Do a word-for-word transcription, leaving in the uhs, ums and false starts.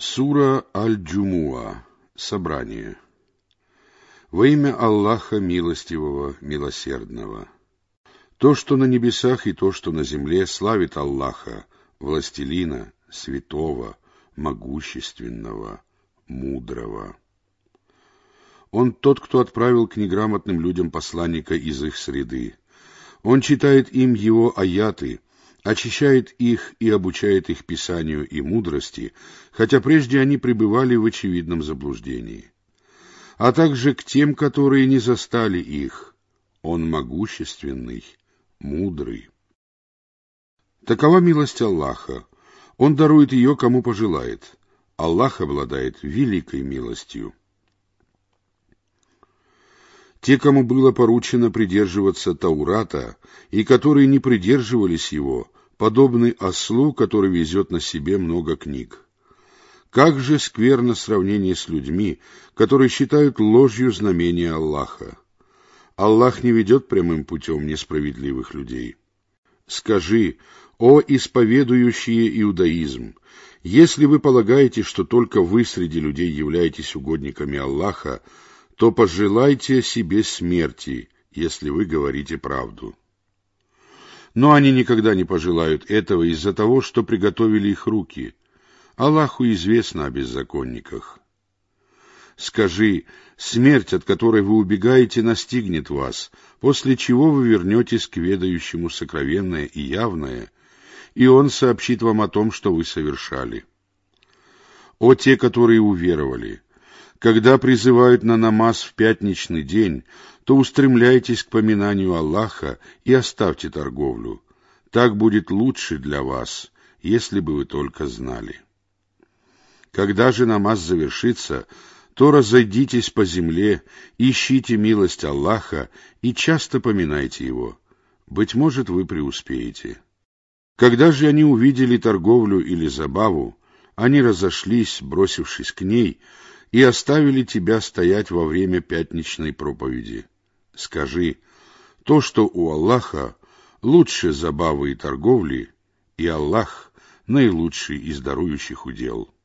Сура Аль-Джумуа. Собрание. Во имя Аллаха Милостивого, Милосердного. То, что на небесах и то, что на земле, славит Аллаха, Властелина, Святого, Могущественного, Мудрого. Он тот, кто отправил к неграмотным людям посланника из их среды. Он читает им его аяты, очищает их и обучает их писанию и мудрости, хотя прежде они пребывали в очевидном заблуждении. А также к тем, которые не застали их. Он могущественный, мудрый. Такова милость Аллаха. Он дарует ее, кому пожелает. Аллах обладает великой милостью. Те, кому было поручено придерживаться Таурата, и которые не придерживались его, подобны ослу, который везет на себе много книг. Как же скверно сравнение с людьми, которые считают ложью знамения Аллаха. Аллах не ведет прямым путем несправедливых людей. Скажи, о исповедующие иудаизм, если вы полагаете, что только вы среди людей являетесь угодниками Аллаха, то пожелайте себе смерти, если вы говорите правду. Но они никогда не пожелают этого из-за того, что приготовили их руки. Аллаху известно о беззаконниках. Скажи, смерть, от которой вы убегаете, настигнет вас, после чего вы вернетесь к ведающему сокровенное и явное, и он сообщит вам о том, что вы совершали. О те, которые уверовали! Когда призывают на намаз в пятничный день, то устремляйтесь к поминанию Аллаха и оставьте торговлю. Так будет лучше для вас, если бы вы только знали. Когда же намаз завершится, то разойдитесь по земле, ищите милость Аллаха и часто поминайте его. Быть может, вы преуспеете. Когда же они увидели торговлю или забаву, они разошлись, бросившись к ней, и оставили тебя стоять во время пятничной проповеди. Скажи, то, что у Аллаха лучше забавы и торговли, и Аллах наилучший из дарующих удел.